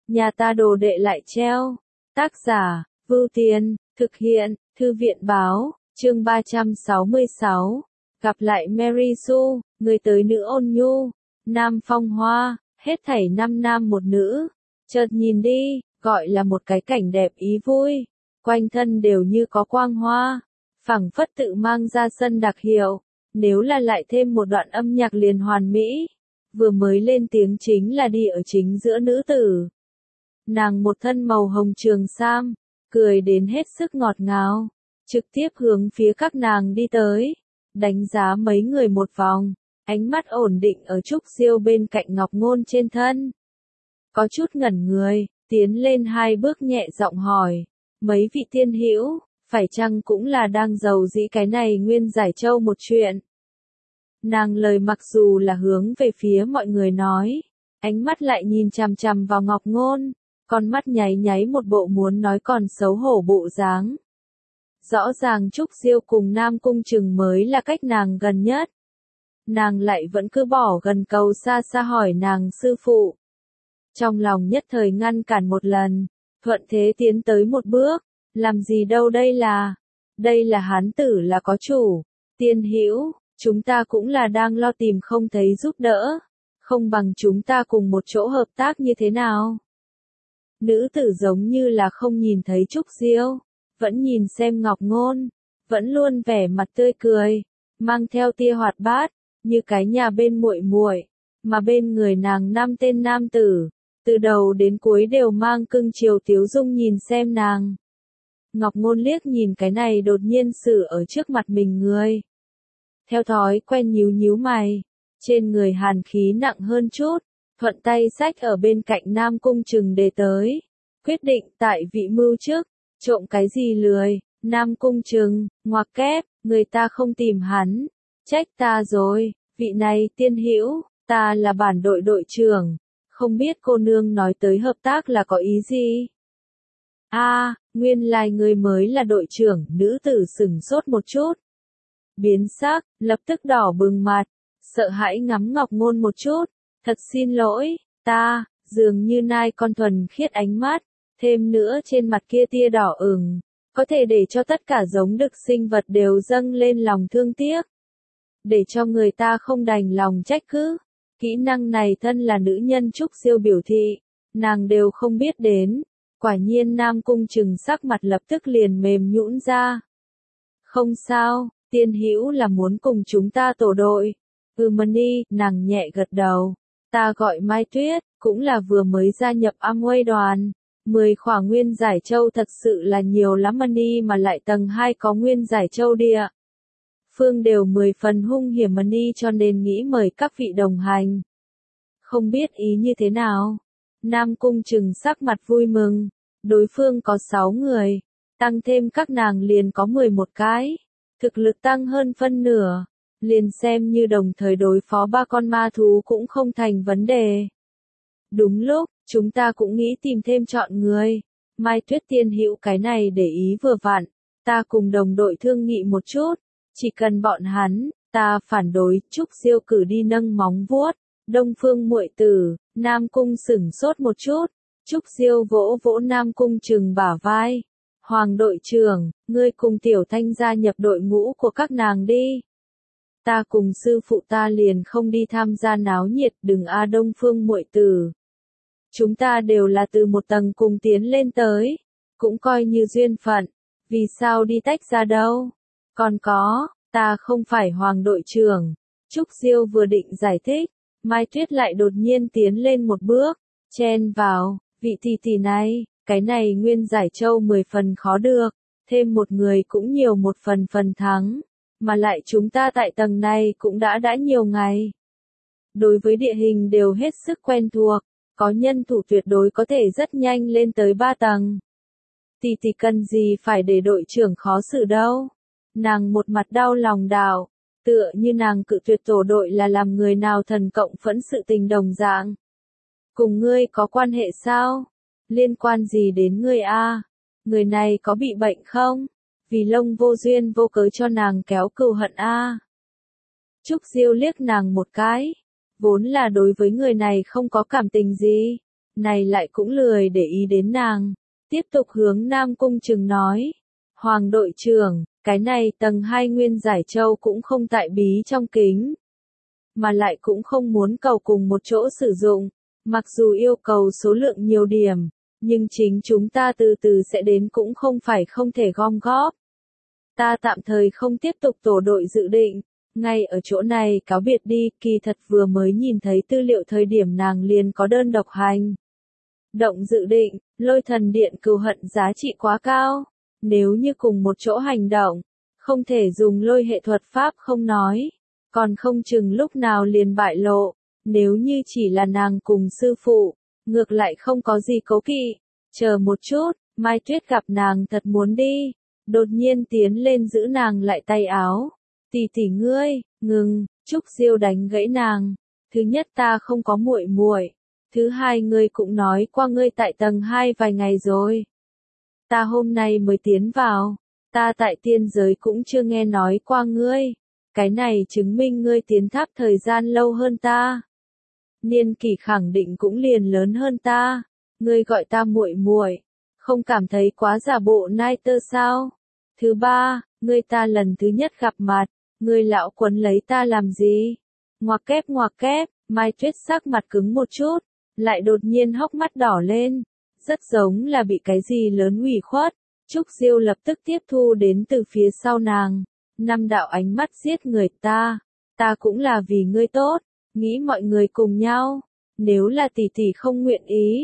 nhà ta đồ đệ lại treo. Tác giả, Vưu Tiên, thực hiện, Thư viện báo, chương 366. Gặp lại Mary Sue, người tới nữ ôn nhu, nam phong hoa, hết thảy 5 nam một nữ. Chợt nhìn đi, gọi là một cái cảnh đẹp ý vui, quanh thân đều như có quang hoa, phảng phất tự mang ra sân đặc hiệu. Nếu là lại thêm một đoạn âm nhạc liền hoàn mỹ. Vừa mới lên tiếng chính là đi ở chính giữa nữ tử. Nàng một thân màu hồng trường sam, cười đến hết sức ngọt ngào, trực tiếp hướng phía các nàng đi tới, đánh giá mấy người một vòng, ánh mắt ổn định ở Trúc Diêu bên cạnh Ngọc Ngôn trên thân. Có chút ngẩn người, tiến lên 2 bước nhẹ giọng hỏi, mấy vị tiên hữu, phải chăng cũng là đang giàu dĩ cái này Nguyên Giải Châu một chuyện? Nàng lời mặc dù là hướng về phía mọi người nói, ánh mắt lại nhìn chằm chằm vào Ngọc Ngôn, con mắt nháy nháy một bộ muốn nói còn xấu hổ bộ dáng. Rõ ràng Trúc Diêu cùng Nam Cung Trừng mới là cách nàng gần nhất. Nàng lại vẫn cứ bỏ gần cầu xa xa hỏi nàng sư phụ. Trong lòng nhất thời ngăn cản một lần, thuận thế tiến tới một bước, làm gì đâu đây là hán tử là có chủ, tiên hữu, chúng ta cũng là đang lo tìm không thấy giúp đỡ, không bằng chúng ta cùng một chỗ hợp tác như thế nào? Nữ tử giống như là không nhìn thấy Trúc Diêu, vẫn nhìn xem Ngọc Ngôn, vẫn luôn vẻ mặt tươi cười, mang theo tia hoạt bát, như cái nhà bên muội muội, mà bên người nàng 5 tên nam tử, từ đầu đến cuối đều mang cưng chiều tiếu dung nhìn xem nàng. Ngọc Ngôn liếc nhìn cái này đột nhiên xử ở trước mặt mình người. Theo thói quen nhíu nhíu mày, trên người hàn khí nặng hơn chút, thuận tay xách ở bên cạnh Nam Cung Trừng để tới. Quyết định tại vị mưu trước, trộm cái gì lười, Nam Cung Trừng, ngoặc kép, người ta không tìm hắn, trách ta rồi, vị này tiên hữu, ta là bản đội đội trưởng, không biết cô nương nói tới hợp tác là có ý gì? Nguyên lai người mới là đội trưởng, nữ tử sửng sốt một chút. Biến sắc, lập tức đỏ bừng mặt, sợ hãi ngắm Ngọc Ngôn một chút, thật xin lỗi, ta, dường như nai con thuần khiết ánh mắt, thêm nữa trên mặt kia tia đỏ ửng, có thể để cho tất cả giống đực sinh vật đều dâng lên lòng thương tiếc. Để cho người ta không đành lòng trách cứ, kỹ năng này thân là nữ nhân Trúc Diêu biểu thị, nàng đều không biết đến, quả nhiên Nam Cung Trừng sắc mặt lập tức liền mềm nhũn ra. Không sao. Tiên hữu là muốn cùng chúng ta tổ đội. Mani, nàng nhẹ gật đầu. Ta gọi Mai Tuyết, cũng là vừa mới gia nhập Amway đoàn. 10 khỏa Nguyên Giải Châu thật sự là nhiều lắm Mani mà lại tầng 2 có Nguyên Giải Châu địa. Phương đều 10 phần hung hiểm Mani cho nên nghĩ mời các vị đồng hành. Không biết ý như thế nào. Nam Cung Trừng sắc mặt vui mừng. Đối phương có 6 người. Tăng thêm các nàng liền có 11 cái. Thực lực tăng hơn phân nửa, liền xem như đồng thời đối phó 3 con ma thú cũng không thành vấn đề. Đúng lúc, chúng ta cũng nghĩ tìm thêm chọn người. Mai Tuyết tiên hữu cái này để ý vừa vặn, ta cùng đồng đội thương nghị một chút, chỉ cần bọn hắn, ta phản đối. Trúc Diêu cử đi nâng móng vuốt, Đông Phương muội tử, Nam Cung sửng sốt một chút, Trúc Diêu vỗ vỗ Nam Cung Trừng bả vai. Hoàng đội trưởng, ngươi cùng Tiểu Thanh gia nhập đội ngũ của các nàng đi. Ta cùng sư phụ ta liền không đi tham gia náo nhiệt, đừng Đông Phương muội tử. Chúng ta đều là từ một tầng cùng tiến lên tới, cũng coi như duyên phận, vì sao đi tách ra đâu? Còn có, ta không phải Hoàng đội trưởng. Trúc Diêu vừa định giải thích, Mai Tuyết lại đột nhiên tiến lên một bước, chen vào, vị tỷ tỷ này. Cái này Nguyên Giải Châu 10 phần khó được, thêm một người cũng nhiều một phần thắng, mà lại chúng ta tại tầng này cũng đã nhiều ngày. Đối với địa hình đều hết sức quen thuộc, có nhân thủ tuyệt đối có thể rất nhanh lên tới 3 tầng. Tỷ cần gì phải để đội trưởng khó xử đâu. Nàng một mặt đau lòng đảo, tựa như nàng cự tuyệt tổ đội là làm người nào thần cộng phẫn sự tình đồng dạng. Cùng ngươi có quan hệ sao? Liên quan gì đến ngươi a? Người này có bị bệnh không? Vì lông vô duyên vô cớ cho nàng kéo cừu hận a. Trúc Diêu liếc nàng một cái, vốn là đối với người này không có cảm tình gì, này lại cũng lười để ý đến nàng. Tiếp tục hướng Nam Cung Trừng nói. Hoàng đội trưởng, cái này tầng 2 Nguyên Giải Châu cũng không tại bí trong kính. Mà lại cũng không muốn cầu cùng một chỗ sử dụng. Mặc dù yêu cầu số lượng nhiều điểm, nhưng chính chúng ta từ từ sẽ đến cũng không phải không thể gom góp. Ta tạm thời không tiếp tục tổ đội dự định. Ngay ở chỗ này cáo biệt đi, kỳ thật vừa mới nhìn thấy tư liệu thời điểm nàng liền có đơn độc hành. Động dự định, Lôi Thần Điện cừu hận giá trị quá cao. Nếu như cùng một chỗ hành động, không thể dùng lôi hệ thuật pháp không nói. Còn không chừng lúc nào liền bại lộ. Nếu như chỉ là nàng cùng sư phụ, ngược lại không có gì cố kỵ. Chờ một chút, Mai Tuyết gặp nàng thật muốn đi. Đột nhiên tiến lên giữ nàng lại tay áo. Tỷ tỷ ngươi, ngừng, Trúc Diêu đánh gãy nàng. Thứ nhất ta không có muội muội. Thứ hai ngươi cũng nói qua ngươi tại tầng 2 vài ngày rồi. Ta hôm nay mới tiến vào. Ta tại tiên giới cũng chưa nghe nói qua ngươi. Cái này chứng minh ngươi tiến tháp thời gian lâu hơn ta. Niên kỷ khẳng định cũng liền lớn hơn ta. Ngươi gọi ta muội muội, không cảm thấy quá giả bộ nai tơ sao? Thứ ba, ngươi ta lần thứ nhất gặp mặt, ngươi lão quấn lấy ta làm gì? Ngoặc kép, Mai Tuyết sắc mặt cứng một chút, lại đột nhiên hốc mắt đỏ lên, rất giống là bị cái gì lớn ủy khuất. Trúc Diêu lập tức tiếp thu đến từ phía sau nàng, 5 đạo ánh mắt giết người ta cũng là vì ngươi tốt, nghĩ mọi người cùng nhau, nếu là tỷ tỷ không nguyện ý,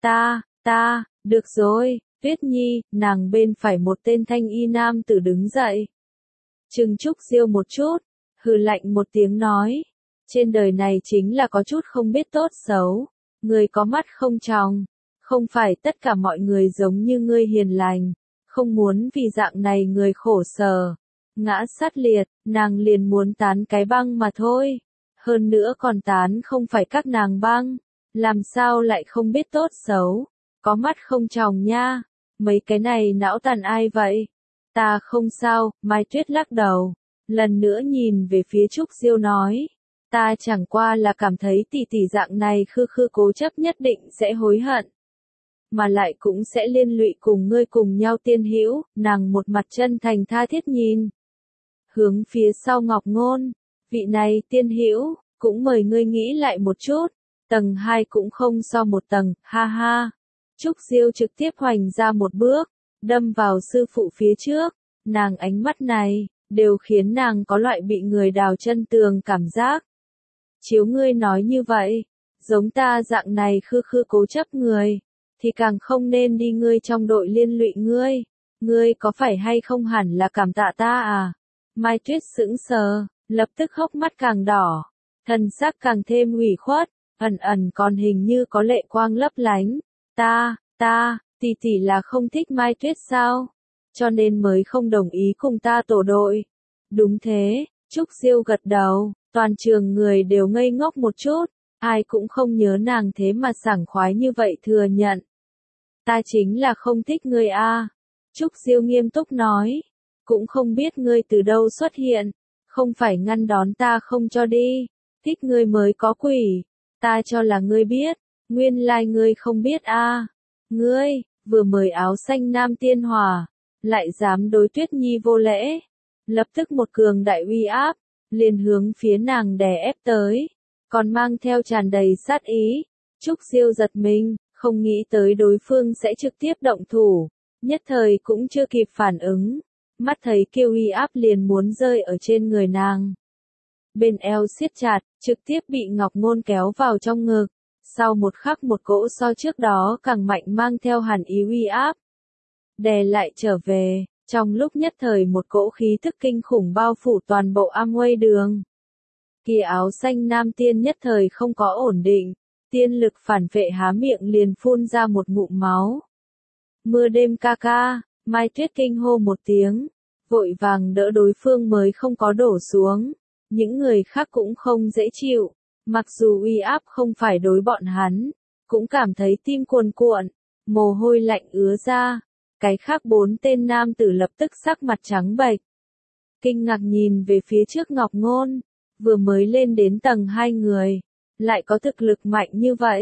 được rồi, Tuyết Nhi, nàng bên phải một tên thanh y nam tử đứng dậy. Trừng Trúc Diêu một chút, hừ lạnh một tiếng nói, trên đời này chính là có chút không biết tốt xấu, người có mắt không tròng, không phải tất cả mọi người giống như ngươi hiền lành, không muốn vì dạng này người khổ sở, ngã sát liệt, nàng liền muốn tán cái băng mà thôi, hơn nữa còn tán không phải các nàng băng, làm sao lại không biết tốt xấu, có mắt không tròng nha, mấy cái này não tàn ai vậy? Ta không sao, Mai Tuyết lắc đầu, lần nữa nhìn về phía Trúc Diêu nói, ta chẳng qua là cảm thấy tỷ tỷ dạng này khư cố chấp nhất định sẽ hối hận. Mà lại cũng sẽ liên lụy cùng ngươi cùng nhau tiên hữu, nàng một mặt chân thành tha thiết nhìn. Hướng phía sau Ngọc Ngôn, vị này tiên hữu, cũng mời ngươi nghĩ lại một chút, tầng 2 cũng không so một tầng, ha ha. Trúc Diêu trực tiếp hoành ra một bước, đâm vào sư phụ phía trước, nàng ánh mắt này, đều khiến nàng có loại bị người đào chân tường cảm giác. Chiếu ngươi nói như vậy, giống ta dạng này khư cố chấp người, thì càng không nên đi ngươi trong đội liên lụy ngươi có phải hay không hẳn là cảm tạ ta à? Mai Tuyết sững sờ, lập tức hốc mắt càng đỏ, thần sắc càng thêm ủy khuất, ẩn còn hình như có lệ quang lấp lánh. Tỷ tỷ là không thích Mai Tuyết sao? Cho nên mới không đồng ý cùng ta tổ đội. Đúng thế, Trúc Diêu gật đầu, toàn trường người đều ngây ngốc một chút, ai cũng không nhớ nàng thế mà sảng khoái như vậy thừa nhận. Ta chính là không thích ngươi a. Trúc Diêu nghiêm túc nói, cũng không biết ngươi từ đâu xuất hiện, không phải ngăn đón ta không cho đi, thích ngươi mới có quỷ, ta cho là ngươi biết, nguyên lai ngươi không biết a. Ngươi, vừa mời áo xanh nam tiên hòa, lại dám đối Tuyết Nhi vô lễ, lập tức một cường đại uy áp, liền hướng phía nàng đè ép tới, còn mang theo tràn đầy sát ý. Trúc Diêu giật mình, không nghĩ tới đối phương sẽ trực tiếp động thủ, nhất thời cũng chưa kịp phản ứng, mắt thấy kiêu uy áp liền muốn rơi ở trên người nàng. Bên eo siết chặt, trực tiếp bị Ngọc Ngôn kéo vào trong ngực, sau một khắc một cỗ so trước đó càng mạnh mang theo hàn ý uy áp, đè lại trở về, trong lúc nhất thời một cỗ khí thức kinh khủng bao phủ toàn bộ Amway đường. Kia áo xanh nam tiên nhất thời không có ổn định, tiên lực phản vệ há miệng liền phun ra một ngụm máu. Mưa đêm ca ca, Mai Tuyết kinh hô một tiếng, vội vàng đỡ đối phương mới không có đổ xuống, những người khác cũng không dễ chịu, mặc dù uy áp không phải đối bọn hắn, cũng cảm thấy tim cuồn cuộn, mồ hôi lạnh ứa ra. Cái khác 4 tên nam tử lập tức sắc mặt trắng bệch, kinh ngạc nhìn về phía trước Ngọc Ngôn, vừa mới lên đến tầng 2 người, lại có thực lực mạnh như vậy,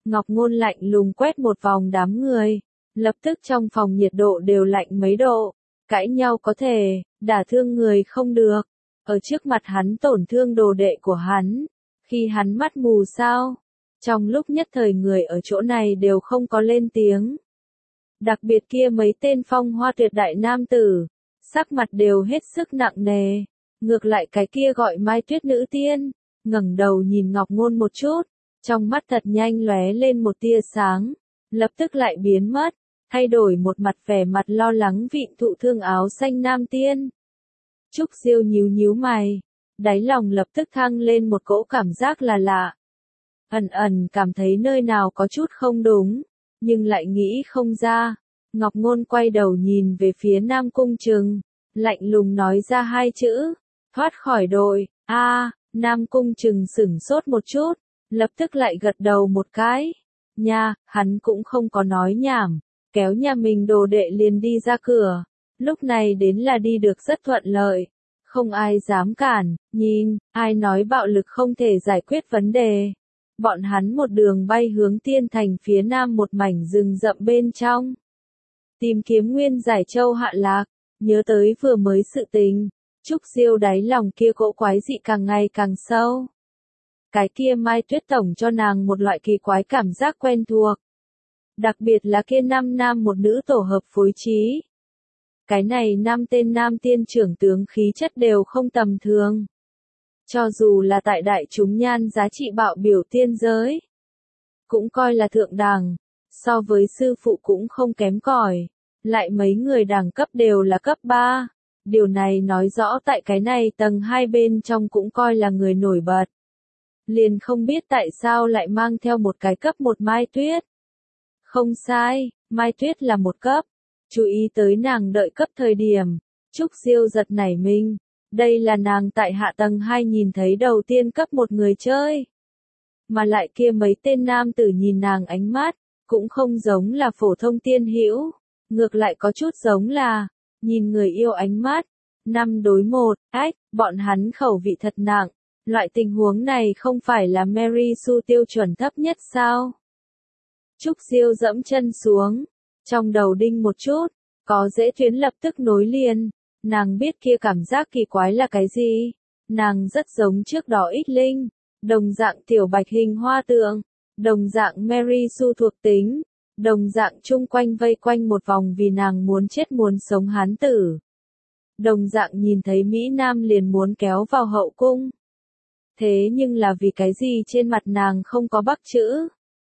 Ngọc Ngôn lạnh lùng quét một vòng đám người. Lập tức trong phòng nhiệt độ đều lạnh mấy độ. Cãi nhau có thể, đả thương người không được. Ở trước mặt hắn tổn thương đồ đệ của hắn. Khi hắn mắt mù sao? Trong lúc nhất thời người ở chỗ này đều không có lên tiếng. Đặc biệt kia mấy tên phong hoa tuyệt đại nam tử. Sắc mặt đều hết sức nặng nề. Ngược lại cái kia gọi Mai Tuyết nữ tiên. Ngẩng đầu nhìn Ngọc Ngôn một chút. Trong mắt thật nhanh lóe lên một tia sáng. Lập tức lại biến mất. Thay đổi một mặt vẻ mặt lo lắng vịn thụ thương áo xanh nam tiên. Trúc Diêu nhíu nhíu mày. Đáy lòng lập tức thăng lên một cỗ cảm giác là lạ. Ẩn ẩn cảm thấy nơi nào có chút không đúng. Nhưng lại nghĩ không ra. Ngọc Ngôn quay đầu nhìn về phía Nam Cung Trừng. Lạnh lùng nói ra hai chữ. Thoát khỏi đội. Nam Cung Trừng sửng sốt một chút. Lập tức lại gật đầu một cái. Nha, hắn cũng không có nói nhảm. Kéo nhà mình đồ đệ liền đi ra cửa. Lúc này đến là đi được rất thuận lợi. Không ai dám cản, nhìn, ai nói bạo lực không thể giải quyết vấn đề. Bọn hắn một đường bay hướng Tiên Thành phía nam một mảnh rừng rậm bên trong. Tìm kiếm nguyên giải châu hạ lạc, nhớ tới vừa mới sự tình. Trúc Diêu đáy lòng kia cỗ quái dị càng ngày càng sâu. Cái kia Mai Tuyết tổng cho nàng một loại kỳ quái cảm giác quen thuộc. Đặc biệt là kia 5 nam một nữ tổ hợp phối trí. Cái này 5 tên nam tiên trưởng tướng khí chất đều không tầm thường. Cho dù là tại đại chúng nhan giá trị bạo biểu tiên giới. Cũng coi là thượng đẳng. So với sư phụ cũng không kém cỏi. Lại mấy người đẳng cấp đều là cấp 3. Điều này nói rõ tại cái này tầng 2 bên trong cũng coi là người nổi bật. Liền không biết tại sao lại mang theo một cái cấp 1 Mai Tuyết. Không sai, Mai Tuyết là một cấp. Chú ý tới nàng đợi cấp thời điểm. Trúc Diêu giật nảy mình. Đây là nàng tại hạ tầng 2 nhìn thấy đầu tiên cấp một người chơi. Mà lại kia mấy tên nam tử nhìn nàng ánh mắt. Cũng không giống là phổ thông tiên hữu. Ngược lại có chút giống là. Nhìn người yêu ánh mắt. 5 đối 1, bọn hắn khẩu vị thật nặng. Loại tình huống này không phải là Mary Sue tiêu chuẩn thấp nhất sao? Trúc Diêu dẫm chân xuống. Trong đầu đinh một chút. Có dễ tuyến lập tức nối liền. Nàng biết kia cảm giác kỳ quái là cái gì. Nàng rất giống trước đó ít linh. Đồng dạng tiểu bạch hình hoa tượng. Đồng dạng Mary Sue thuộc tính. Đồng dạng chung quanh vây quanh một vòng vì nàng muốn chết muốn sống hán tử. Đồng dạng nhìn thấy Mỹ Nam liền muốn kéo vào hậu cung. Thế nhưng là vì cái gì trên mặt nàng không có bắc chữ?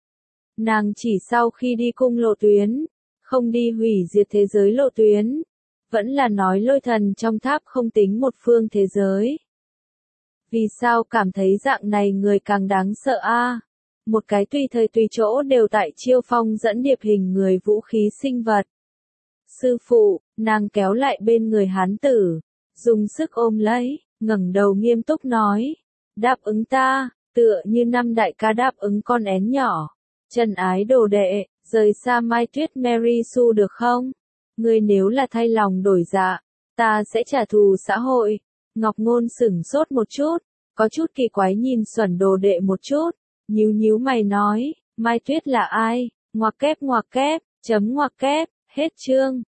Nàng chỉ sau khi đi cung lộ tuyến, không đi hủy diệt thế giới lộ tuyến, vẫn là nói lôi thần trong tháp không tính một phương thế giới. Vì sao cảm thấy dạng này người càng đáng sợ a? Một cái tùy thời tùy chỗ đều tại chiêu phong dẫn điệp hình người vũ khí sinh vật. Sư phụ, nàng kéo lại bên người hán tử, dùng sức ôm lấy, ngẩng đầu nghiêm túc nói. Đáp ứng ta, tựa như năm đại ca đáp ứng con én nhỏ. Trần ái đồ đệ, rời xa Mai Tuyết Mary Sue được không? Ngươi nếu là thay lòng đổi dạ, ta sẽ trả thù xã hội. Ngọc Ngôn sửng sốt một chút, có chút kỳ quái nhìn Xuẩn đồ đệ một chút, nhíu nhíu mày nói, Mai Tuyết là ai? Ngoặc kép, chấm ngoặc kép, hết chương.